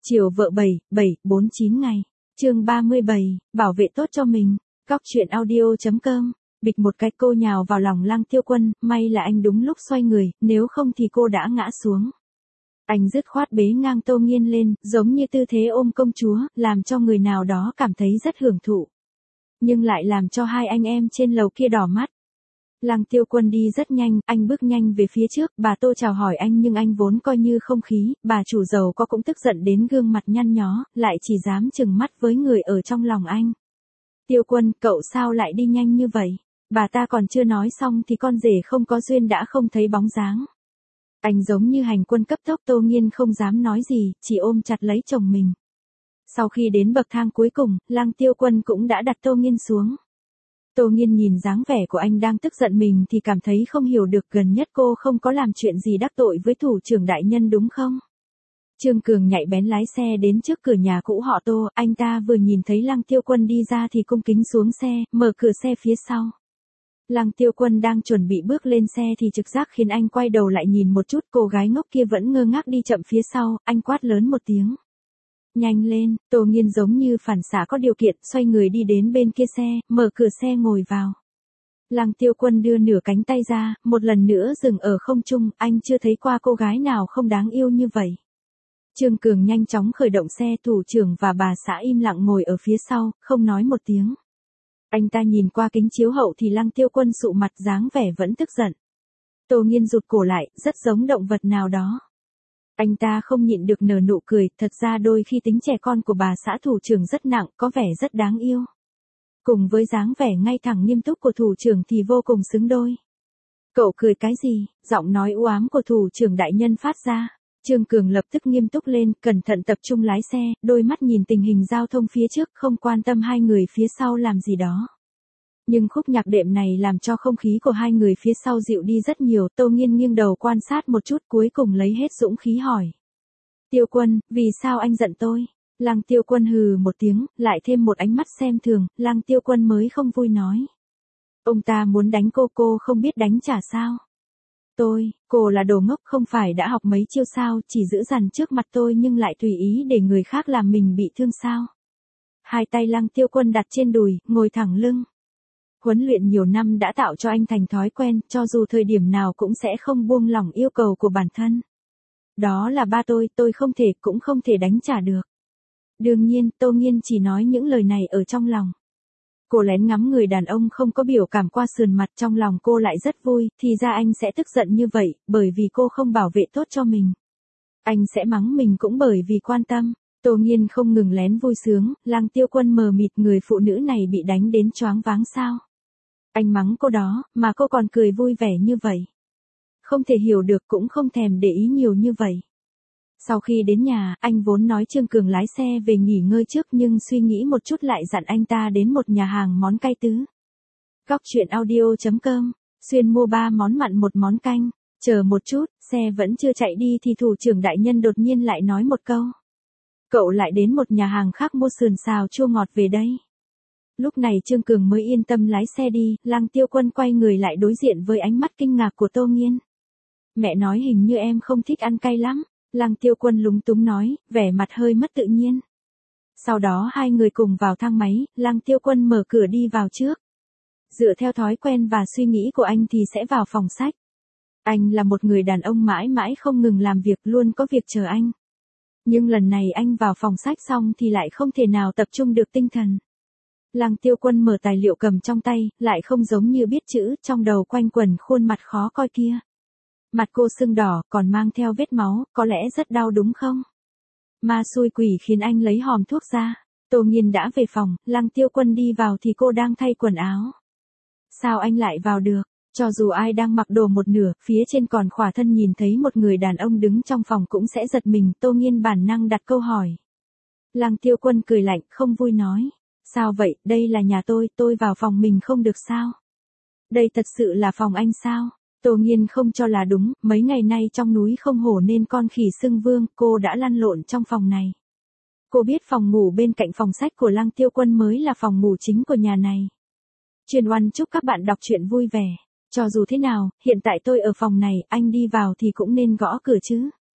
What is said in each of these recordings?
Chiều vợ 7, 49 ngày. Chương 37, bảo vệ tốt cho mình. Góc truyện audio.com. Bịch một cái cô nhào vào lòng Lăng Tiêu Quân, may là anh đúng lúc xoay người, nếu không thì cô đã ngã xuống. Anh dứt khoát bế ngang Tô Nghiên lên, giống như tư thế ôm công chúa, làm cho người nào đó cảm thấy rất hưởng thụ. Nhưng lại làm cho hai anh em trên lầu kia đỏ mắt. Lăng Tiêu Quân đi rất nhanh, anh bước nhanh về phía trước, bà Tô chào hỏi anh nhưng anh vốn coi như không khí, bà chủ giàu có cũng tức giận đến gương mặt nhăn nhó, lại chỉ dám chừng mắt với người ở trong lòng anh. Tiêu Quân, cậu sao lại đi nhanh như vậy? Bà ta còn chưa nói xong thì con rể không có duyên đã không thấy bóng dáng. Anh giống như hành quân cấp tốc. Tô Nghiên không dám nói gì, chỉ ôm chặt lấy chồng mình. Sau khi đến bậc thang cuối cùng, Lăng Tiêu Quân cũng đã đặt Tô Nghiên xuống. Tô Nghiên nhìn dáng vẻ của anh đang tức giận mình thì cảm thấy không hiểu được, gần nhất cô không có làm chuyện gì đắc tội với thủ trưởng đại nhân đúng không? Trương Cường nhạy bén lái xe đến trước cửa nhà cũ họ Tô, anh ta vừa nhìn thấy Lăng Tiêu Quân đi ra thì cung kính xuống xe, mở cửa xe phía sau. Lăng Tiêu Quân đang chuẩn bị bước lên xe thì trực giác khiến anh quay đầu lại nhìn một chút, cô gái ngốc kia vẫn ngơ ngác đi chậm phía sau, anh quát lớn một tiếng. Nhanh lên, Tô Nghiên giống như phản xạ có điều kiện, xoay người đi đến bên kia xe, mở cửa xe ngồi vào. Lăng Tiêu Quân đưa nửa cánh tay ra, một lần nữa dừng ở không trung, anh chưa thấy qua cô gái nào không đáng yêu như vậy. Trương Cường nhanh chóng khởi động xe, thủ trưởng và bà xã im lặng ngồi ở phía sau, không nói một tiếng. Anh ta nhìn qua kính chiếu hậu thì Lăng Tiêu Quân sụ mặt, dáng vẻ vẫn tức giận. Tô Nghiên rụt cổ lại, rất giống động vật nào đó. Anh ta không nhịn được nở nụ cười, thật ra đôi khi tính trẻ con của bà xã thủ trưởng rất nặng, có vẻ rất đáng yêu. Cùng với dáng vẻ ngay thẳng nghiêm túc của thủ trưởng thì vô cùng xứng đôi. Cậu cười cái gì? Giọng nói u ám của thủ trưởng đại nhân phát ra. Trương Cường lập tức nghiêm túc lên, cẩn thận tập trung lái xe, đôi mắt nhìn tình hình giao thông phía trước, không quan tâm hai người phía sau làm gì đó. Nhưng khúc nhạc đệm này làm cho không khí của hai người phía sau dịu đi rất nhiều. Tô Nghiên nghiêng đầu quan sát một chút, cuối cùng lấy hết dũng khí hỏi. Tiêu Quân, vì sao anh giận tôi? Lăng Tiêu Quân hừ một tiếng, lại thêm một ánh mắt xem thường. Lăng Tiêu Quân mới không vui nói. Ông ta muốn đánh cô không biết đánh trả sao? Cô là đồ ngốc, không phải đã học mấy chiêu sao, chỉ giữ dằn trước mặt tôi nhưng lại tùy ý để người khác làm mình bị thương sao? Hai tay Lăng Tiêu Quân đặt trên đùi, ngồi thẳng lưng. Huấn luyện nhiều năm đã tạo cho anh thành thói quen, cho dù thời điểm nào cũng sẽ không buông lỏng yêu cầu của bản thân. Đó là ba tôi không thể cũng không thể đánh trả được. Đương nhiên, Tô Nghiên chỉ nói những lời này ở trong lòng. Cô lén ngắm người đàn ông không có biểu cảm qua sườn mặt, trong lòng cô lại rất vui, thì ra anh sẽ tức giận như vậy, bởi vì cô không bảo vệ tốt cho mình. Anh sẽ mắng mình cũng bởi vì quan tâm. Tô Nghiên không ngừng lén vui sướng. Lăng Tiêu Quân mờ mịt, người phụ nữ này bị đánh đến choáng váng sao? Anh mắng cô đó, mà cô còn cười vui vẻ như vậy. Không thể hiểu được, cũng không thèm để ý nhiều như vậy. Sau khi đến nhà, anh vốn nói Trương Cường lái xe về nghỉ ngơi trước nhưng suy nghĩ một chút lại dặn anh ta đến một nhà hàng món cay tứ. Góc truyện audio.com, xuyên mua 3 món mặn 1 món canh. Chờ một chút, xe vẫn chưa chạy đi thì thủ trưởng đại nhân đột nhiên lại nói một câu. Cậu lại đến một nhà hàng khác mua sườn xào chua ngọt về đây. Lúc này Trương Cường mới yên tâm lái xe đi. Lăng Tiêu Quân quay người lại đối diện với ánh mắt kinh ngạc của Tô Nghiên. Mẹ nói hình như em không thích ăn cay lắm. Lăng Tiêu Quân lúng túng nói, vẻ mặt hơi mất tự nhiên. Sau đó hai người cùng vào thang máy, Lăng Tiêu Quân mở cửa đi vào trước. Dựa theo thói quen và suy nghĩ của anh thì sẽ vào phòng sách. Anh là một người đàn ông mãi mãi không ngừng làm việc, luôn có việc chờ anh. Nhưng lần này anh vào phòng sách xong thì lại không thể nào tập trung được tinh thần. Lăng Tiêu Quân mở tài liệu cầm trong tay, lại không giống như biết chữ, trong đầu quanh quẩn khuôn mặt khó coi kia. Mặt cô sưng đỏ, còn mang theo vết máu, có lẽ rất đau đúng không? Ma xui quỷ khiến anh lấy hòm thuốc ra. Tô Nghiên đã về phòng, Lăng Tiêu Quân đi vào thì cô đang thay quần áo. Sao anh lại vào được? Cho dù ai đang mặc đồ một nửa, phía trên còn khỏa thân nhìn thấy một người đàn ông đứng trong phòng cũng sẽ giật mình. Tô Nghiên bản năng đặt câu hỏi. Lăng Tiêu Quân cười lạnh, không vui nói. Sao vậy, đây là nhà tôi vào phòng mình không được sao? Đây thật sự là phòng anh sao? Tô Nghiên không cho là đúng, mấy ngày nay trong núi không hổ nên con khỉ xưng vương, cô đã lăn lộn trong phòng này. Cô biết phòng ngủ bên cạnh phòng sách của Lăng Tiêu Quân mới là phòng ngủ chính của nhà này. Truyền Oan chúc các bạn đọc truyện vui vẻ. Cho dù thế nào, hiện tại tôi ở phòng này, anh đi vào thì cũng nên gõ cửa chứ.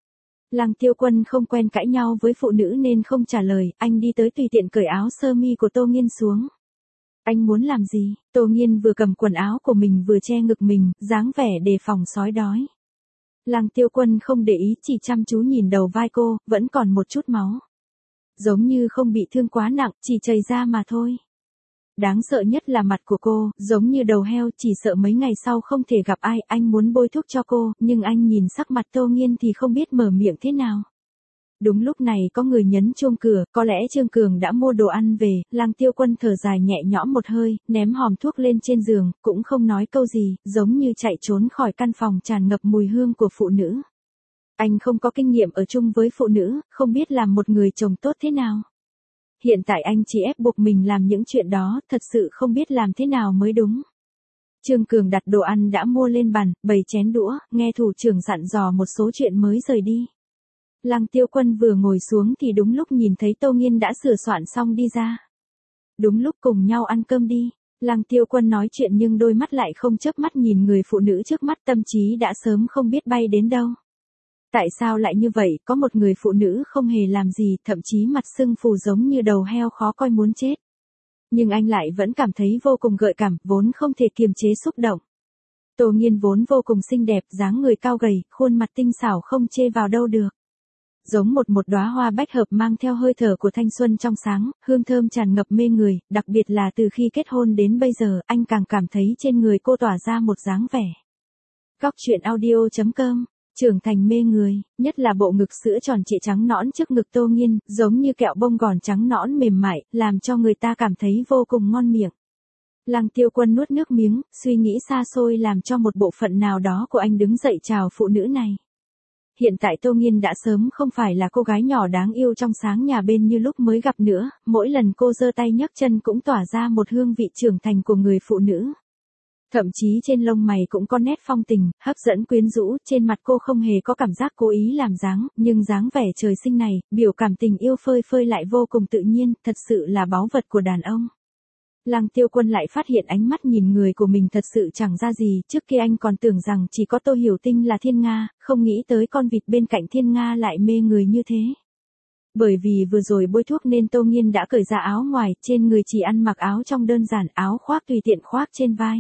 Lăng Tiêu Quân không quen cãi nhau với phụ nữ nên không trả lời, anh đi tới tùy tiện cởi áo sơ mi của Tô Nghiên xuống. Anh muốn làm gì? Tô Nghiên vừa cầm quần áo của mình vừa che ngực mình, dáng vẻ đề phòng sói đói. Lăng Tiêu Quân không để ý, chỉ chăm chú nhìn đầu vai cô, vẫn còn một chút máu. Giống như không bị thương quá nặng, chỉ chảy ra mà thôi. Đáng sợ nhất là mặt của cô, giống như đầu heo, chỉ sợ mấy ngày sau không thể gặp ai. Anh muốn bôi thuốc cho cô, nhưng anh nhìn sắc mặt Tô Nghiên thì không biết mở miệng thế nào. Đúng lúc này có người nhấn chuông cửa, có lẽ Trương Cường đã mua đồ ăn về. Lăng Tiêu Quân thở dài nhẹ nhõm một hơi, ném hòm thuốc lên trên giường, cũng không nói câu gì, giống như chạy trốn khỏi căn phòng tràn ngập mùi hương của phụ nữ. Anh không có kinh nghiệm ở chung với phụ nữ, không biết làm một người chồng tốt thế nào. Hiện tại anh chỉ ép buộc mình làm những chuyện đó, thật sự không biết làm thế nào mới đúng. Trương Cường đặt đồ ăn đã mua lên bàn, bày chén đũa, nghe thủ trưởng dặn dò một số chuyện mới rời đi. Lăng Tiêu Quân vừa ngồi xuống thì đúng lúc nhìn thấy Tô Nghiên đã sửa soạn xong đi ra. Đúng lúc cùng nhau ăn cơm đi. Lăng Tiêu Quân nói chuyện nhưng đôi mắt lại không chớp mắt nhìn người phụ nữ trước mắt, tâm trí đã sớm không biết bay đến đâu. Tại sao lại như vậy, có một người phụ nữ không hề làm gì, thậm chí mặt sưng phù giống như đầu heo khó coi muốn chết. Nhưng anh lại vẫn cảm thấy vô cùng gợi cảm, vốn không thể kiềm chế xúc động. Tô Nghiên vốn vô cùng xinh đẹp, dáng người cao gầy, khuôn mặt tinh xảo không chê vào đâu được. Giống một đóa hoa bách hợp mang theo hơi thở của thanh xuân trong sáng, hương thơm tràn ngập mê người, đặc biệt là từ khi kết hôn đến bây giờ, anh càng cảm thấy trên người cô tỏa ra một dáng vẻ. Coctruyện.audio.com Trưởng thành mê người, nhất là bộ ngực sữa tròn trịa trắng nõn trước ngực Tô Nghiên, giống như kẹo bông gòn trắng nõn mềm mại, làm cho người ta cảm thấy vô cùng ngon miệng. Lăng Tiêu Quân nuốt nước miếng, suy nghĩ xa xôi làm cho một bộ phận nào đó của anh đứng dậy chào phụ nữ này. Hiện tại Tô Nghiên đã sớm không phải là cô gái nhỏ đáng yêu trong sáng nhà bên như lúc mới gặp nữa, mỗi lần cô giơ tay nhấc chân cũng tỏa ra một hương vị trưởng thành của người phụ nữ. Thậm chí trên lông mày cũng có nét phong tình, hấp dẫn quyến rũ, trên mặt cô không hề có cảm giác cố ý làm dáng, nhưng dáng vẻ trời sinh này, biểu cảm tình yêu phơi phơi lại vô cùng tự nhiên, thật sự là báu vật của đàn ông. Lăng Tiêu Quân lại phát hiện ánh mắt nhìn người của mình thật sự chẳng ra gì, trước kia anh còn tưởng rằng chỉ có Tô Hiểu Tinh là thiên nga, không nghĩ tới con vịt bên cạnh thiên nga lại mê người như thế. Bởi vì vừa rồi bôi thuốc nên Tô Nghiên đã cởi ra áo ngoài, trên người chỉ ăn mặc áo trong đơn giản, áo khoác tùy tiện khoác trên vai.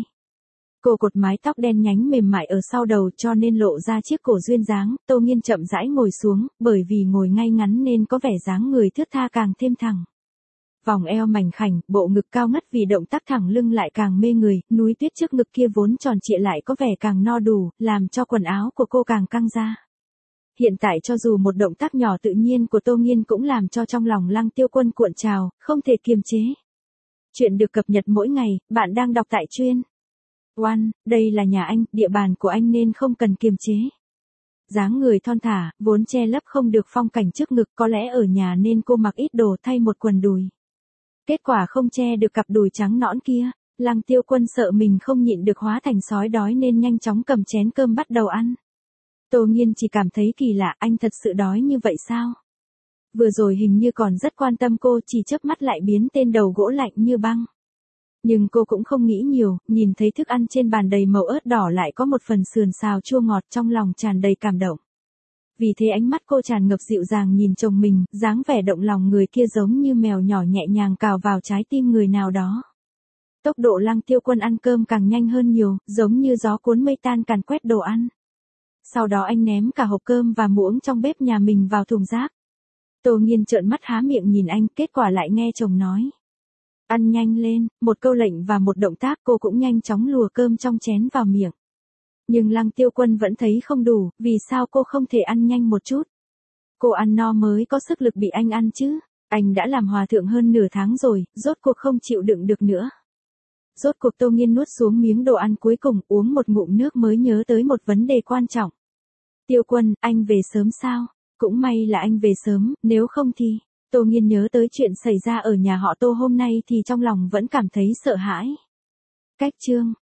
Cô cột mái tóc đen nhánh mềm mại ở sau đầu cho nên lộ ra chiếc cổ duyên dáng, Tô Nghiên chậm rãi ngồi xuống, bởi vì ngồi ngay ngắn nên có vẻ dáng người thướt tha càng thêm thẳng. Vòng eo mảnh khảnh, bộ ngực cao ngất vì động tác thẳng lưng lại càng mê người, núi tuyết trước ngực kia vốn tròn trịa lại có vẻ càng no đủ, làm cho quần áo của cô càng căng ra. Hiện tại cho dù một động tác nhỏ tự nhiên của Tô Nghiên cũng làm cho trong lòng Lăng Tiêu Quân cuộn trào, không thể kiềm chế. Chuyện được cập nhật mỗi ngày, bạn đang đọc tại Truyện One, đây là nhà anh, địa bàn của anh nên không cần kiềm chế. Dáng người thon thả, vốn che lấp không được phong cảnh trước ngực, có lẽ ở nhà nên cô mặc ít đồ thay một quần đùi. Kết quả không che được cặp đùi trắng nõn kia, Lăng Tiêu Quân sợ mình không nhịn được hóa thành sói đói nên nhanh chóng cầm chén cơm bắt đầu ăn. Tô Nghiên chỉ cảm thấy kỳ lạ, anh thật sự đói như vậy sao? Vừa rồi hình như còn rất quan tâm cô, chỉ chớp mắt lại biến tên đầu gỗ lạnh như băng. Nhưng cô cũng không nghĩ nhiều, nhìn thấy thức ăn trên bàn đầy màu ớt đỏ lại có một phần sườn xào chua ngọt, trong lòng tràn đầy cảm động. Vì thế ánh mắt cô tràn ngập dịu dàng nhìn chồng mình, dáng vẻ động lòng người kia giống như mèo nhỏ nhẹ nhàng cào vào trái tim người nào đó. Tốc độ Lăng Tiêu Quân ăn cơm càng nhanh hơn nhiều, giống như gió cuốn mây tan càn quét đồ ăn. Sau đó anh ném cả hộp cơm và muỗng trong bếp nhà mình vào thùng rác. Tô Nghiên trợn mắt há miệng nhìn anh, kết quả lại nghe chồng nói. Ăn nhanh lên, một câu lệnh và một động tác cô cũng nhanh chóng lùa cơm trong chén vào miệng. Nhưng Lăng Tiêu Quân vẫn thấy không đủ, vì sao cô không thể ăn nhanh một chút? Cô ăn no mới có sức lực bị anh ăn chứ. Anh đã làm hòa thượng hơn nửa tháng rồi, rốt cuộc không chịu đựng được nữa. Rốt cuộc Tô Nghiên nuốt xuống miếng đồ ăn cuối cùng, uống một ngụm nước mới nhớ tới một vấn đề quan trọng. Tiêu Quân, anh về sớm sao? Cũng may là anh về sớm, nếu không thì... Tô Nghiên nhớ tới chuyện xảy ra ở nhà họ Tô hôm nay thì trong lòng vẫn cảm thấy sợ hãi. Cách chương